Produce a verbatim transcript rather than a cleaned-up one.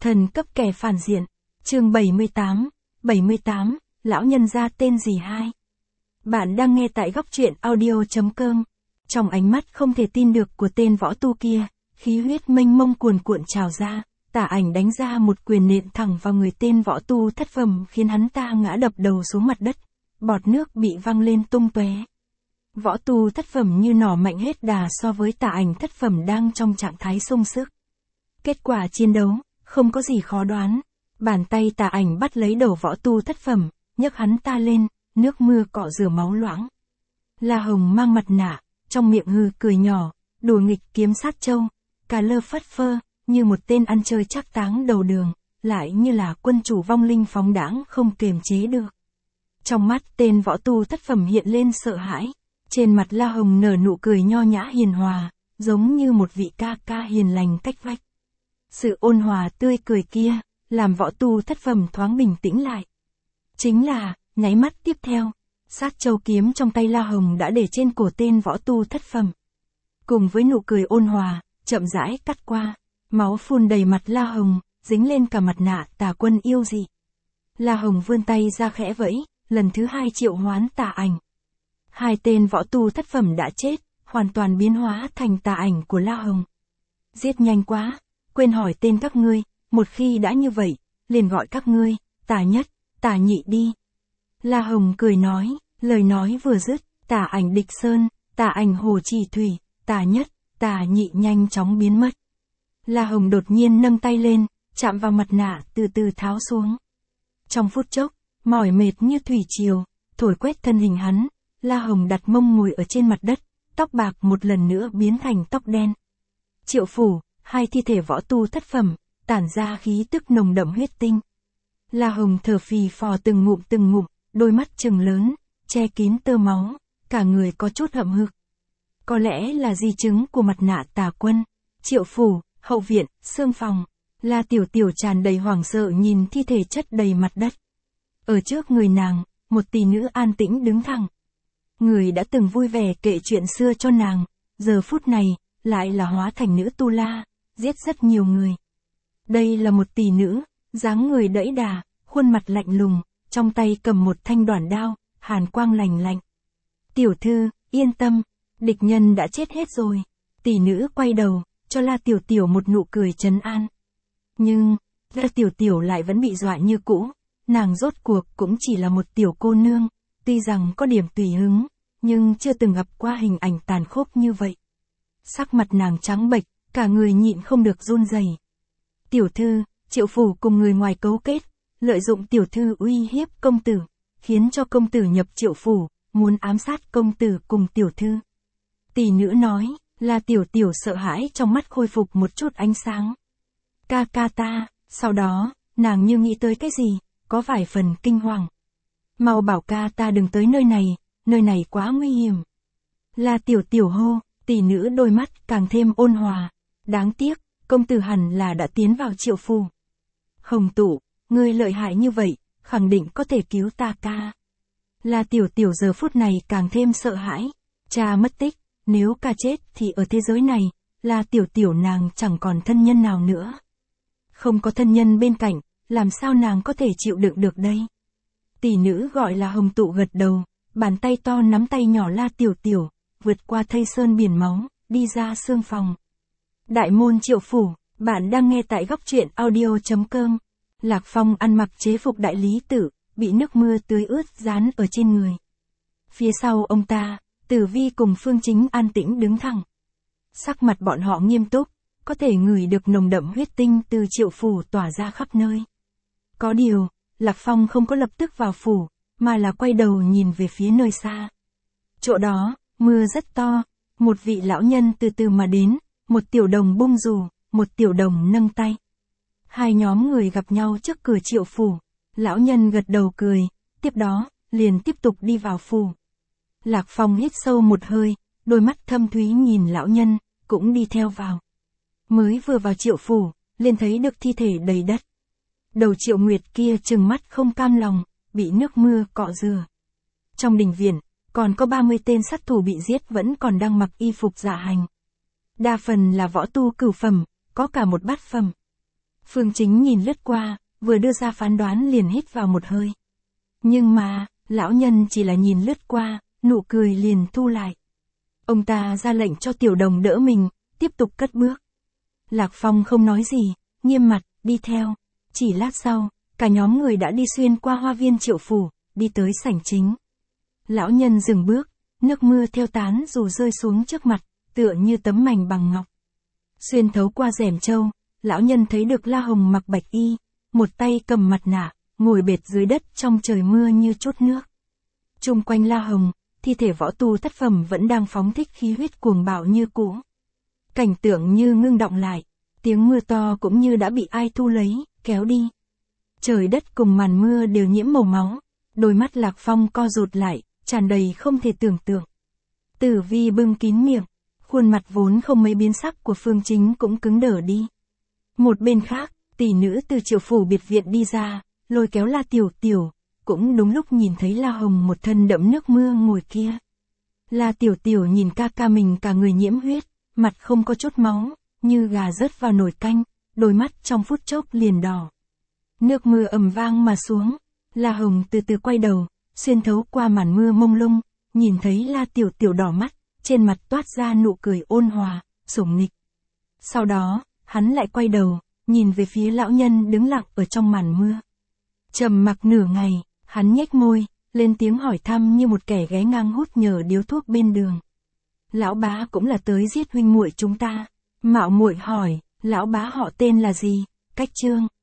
Thần cấp kẻ phản diện. Chương bảy mươi tám, bảy mươi tám, lão nhân gia tên gì hai? Bạn đang nghe tại góc truyện audio.com. Trong ánh mắt không thể tin được của tên võ tu kia, khí huyết mênh mông cuồn cuộn trào ra, tả ảnh đánh ra một quyền nện thẳng vào người tên võ tu thất phẩm khiến hắn ta ngã đập đầu xuống mặt đất, bọt nước bị văng lên tung tóe. Võ tu thất phẩm như nỏ mạnh hết đà so với tả ảnh thất phẩm đang trong trạng thái sung sức. Kết quả chiến đấu, không có gì khó đoán. Bàn tay tả ảnh bắt lấy đầu võ tu thất phẩm, nhấc hắn ta lên, nước mưa cọ rửa máu loãng. La Hồng mang mặt nạ, trong miệng hừ cười nhỏ, đùa nghịch kiếm sát châu, cà lơ phất phơ, như một tên ăn chơi trác táng đầu đường, lại như là quân chủ vong linh phóng đãng không kiềm chế được. Trong mắt tên võ tu thất phẩm hiện lên sợ hãi, trên mặt La Hồng nở nụ cười nho nhã hiền hòa, giống như một vị ca ca hiền lành cách vách. Sự ôn hòa tươi cười kia, làm võ tu thất phẩm thoáng bình tĩnh lại. Chính là, nháy mắt tiếp theo, sát châu kiếm trong tay La Hồng đã để trên cổ tên võ tu thất phẩm. Cùng với nụ cười ôn hòa, chậm rãi cắt qua, máu phun đầy mặt La Hồng, dính lên cả mặt nạ tà quân yêu dị. La Hồng vươn tay ra khẽ vẫy, lần thứ hai triệu hoán tà ảnh. Hai tên võ tu thất phẩm đã chết, hoàn toàn biến hóa thành tà ảnh của La Hồng. Giết nhanh quá, quên hỏi tên các ngươi, một khi đã như vậy, liền gọi các ngươi, tà nhất, tà nhị đi. La Hồng cười nói, lời nói vừa dứt, tà ảnh địch sơn, tà ảnh hồ trì thủy, tà nhất, tà nhị nhanh chóng biến mất. La Hồng đột nhiên nâng tay lên, chạm vào mặt nạ từ từ tháo xuống. Trong phút chốc, mỏi mệt như thủy triều, thổi quét thân hình hắn, La Hồng đặt mông ngồi ở trên mặt đất, tóc bạc một lần nữa biến thành tóc đen. Triệu phủ, hai thi thể võ tu thất phẩm, tản ra khí tức nồng đậm huyết tinh. La Hồng thở phì phò từng ngụm từng ngụm, đôi mắt trừng lớn, che kín tơ máu, cả người có chút hậm hực. Có lẽ là di chứng của mặt nạ tà quân. Triệu phủ, hậu viện, xương phòng, La Tiểu Tiểu tràn đầy hoảng sợ nhìn thi thể chất đầy mặt đất. Ở trước người nàng, một tỷ nữ an tĩnh đứng thẳng. Người đã từng vui vẻ kể chuyện xưa cho nàng, giờ phút này, lại là hóa thành nữ tu la, giết rất nhiều người. Đây là một tỷ nữ, dáng người đẫy đà, khuôn mặt lạnh lùng, trong tay cầm một thanh đoản đao, hàn quang lành lạnh. Tiểu thư, yên tâm, địch nhân đã chết hết rồi. Tỷ nữ quay đầu, cho La Tiểu Tiểu một nụ cười trấn an. Nhưng, La Tiểu Tiểu lại vẫn bị dọa như cũ, nàng rốt cuộc cũng chỉ là một tiểu cô nương, tuy rằng có điểm tùy hứng, nhưng chưa từng gặp qua hình ảnh tàn khốc như vậy. Sắc mặt nàng trắng bệch, cả người nhịn không được run rẩy. Tiểu thư, Triệu phủ cùng người ngoài cấu kết, lợi dụng tiểu thư uy hiếp công tử, khiến cho công tử nhập Triệu phủ, muốn ám sát công tử cùng tiểu thư. Tỷ nữ nói, là Tiểu Tiểu sợ hãi trong mắt khôi phục một chút ánh sáng. Ca ca ta, sau đó, nàng như nghĩ tới cái gì, có vài phần kinh hoàng. Mau bảo ca ta đừng tới nơi này, nơi này quá nguy hiểm. Là Tiểu Tiểu hô, tỷ nữ đôi mắt càng thêm ôn hòa. Đáng tiếc, công tử hẳn là đã tiến vào Triệu phủ. Hồng Tụ, ngươi lợi hại như vậy, khẳng định có thể cứu ta ca. Là Tiểu Tiểu giờ phút này càng thêm sợ hãi. Cha mất tích, nếu ca chết thì ở thế giới này, là Tiểu Tiểu nàng chẳng còn thân nhân nào nữa. Không có thân nhân bên cạnh, làm sao nàng có thể chịu đựng được đây? Tỷ nữ gọi là Hồng Tụ gật đầu, bàn tay to nắm tay nhỏ La Tiểu Tiểu, vượt qua thây sơn biển máu, đi ra xương phòng. Đại môn Triệu phủ, bạn đang nghe tại góc truyện audio.com. Lạc Phong ăn mặc chế phục đại lý tử, bị nước mưa tưới ướt dán ở trên người. Phía sau ông ta, Tử Vi cùng Phương Chính an tĩnh đứng thẳng. Sắc mặt bọn họ nghiêm túc, có thể ngửi được nồng đậm huyết tinh từ Triệu phủ tỏa ra khắp nơi. Có điều, Lạc Phong không có lập tức vào phủ, mà là quay đầu nhìn về phía nơi xa. Chỗ đó, mưa rất to, một vị lão nhân từ từ mà đến, một tiểu đồng bung dù, một tiểu đồng nâng tay. Hai nhóm người gặp nhau trước cửa Triệu phủ, lão nhân gật đầu cười, tiếp đó, liền tiếp tục đi vào phủ. Lạc Phong hít sâu một hơi, đôi mắt thâm thúy nhìn lão nhân, cũng đi theo vào. Mới vừa vào Triệu phủ, liền thấy được thi thể đầy đất. Đầu Triệu Nguyệt kia trừng mắt không cam lòng, bị nước mưa cọ rửa. Trong đình viện, còn có ba mươi tên sát thủ bị giết vẫn còn đang mặc y phục dạ hành. Đa phần là võ tu cửu phẩm, có cả một bát phẩm. Phương Chính nhìn lướt qua, vừa đưa ra phán đoán liền hít vào một hơi. Nhưng mà, lão nhân chỉ là nhìn lướt qua, nụ cười liền thu lại. Ông ta ra lệnh cho Tiểu Đồng đỡ mình, tiếp tục cất bước. Lạc Phong không nói gì, nghiêm mặt, đi theo. Chỉ lát sau, cả nhóm người đã đi xuyên qua hoa viên Triệu phủ, đi tới sảnh chính. Lão nhân dừng bước, nước mưa theo tán dù rơi xuống trước mặt, tựa như tấm mảnh bằng ngọc. Xuyên thấu qua rèm trâu, lão nhân thấy được La Hồng mặc bạch y, một tay cầm mặt nạ, ngồi bệt dưới đất trong trời mưa như chút nước. Chung quanh La Hồng, thi thể võ tu thất phẩm vẫn đang phóng thích khí huyết cuồng bạo như cũ. Cảnh tượng như ngưng động lại, tiếng mưa to cũng như đã bị ai thu lấy, kéo đi. Trời đất cùng màn mưa đều nhiễm màu máu, đôi mắt Lạc Phong co rụt lại, tràn đầy không thể tưởng tượng. Tử Vi bưng kín miệng, khuôn mặt vốn không mấy biến sắc của Phương Chính cũng cứng đờ đi. Một bên khác, tỷ nữ từ Triệu phủ biệt viện đi ra, lôi kéo La Tiểu Tiểu, cũng đúng lúc nhìn thấy La Hồng một thân đẫm nước mưa ngồi kia. La Tiểu Tiểu nhìn ca ca mình cả người nhiễm huyết, mặt không có chút máu, như gà rớt vào nồi canh, đôi mắt trong phút chốc liền đỏ. Nước mưa ầm vang mà xuống, La Hồng từ từ quay đầu, xuyên thấu qua màn mưa mông lung, nhìn thấy La Tiểu Tiểu đỏ mắt, trên mặt toát ra nụ cười ôn hòa, sủng nịch. Sau đó, hắn lại quay đầu, nhìn về phía lão nhân đứng lặng ở trong màn mưa. Trầm mặc nửa ngày, hắn nhếch môi, lên tiếng hỏi thăm như một kẻ ghé ngang hút nhờ điếu thuốc bên đường. Lão bá cũng là tới giết huynh muội chúng ta. Mạo muội hỏi, lão bá họ tên là gì? Cách Trương.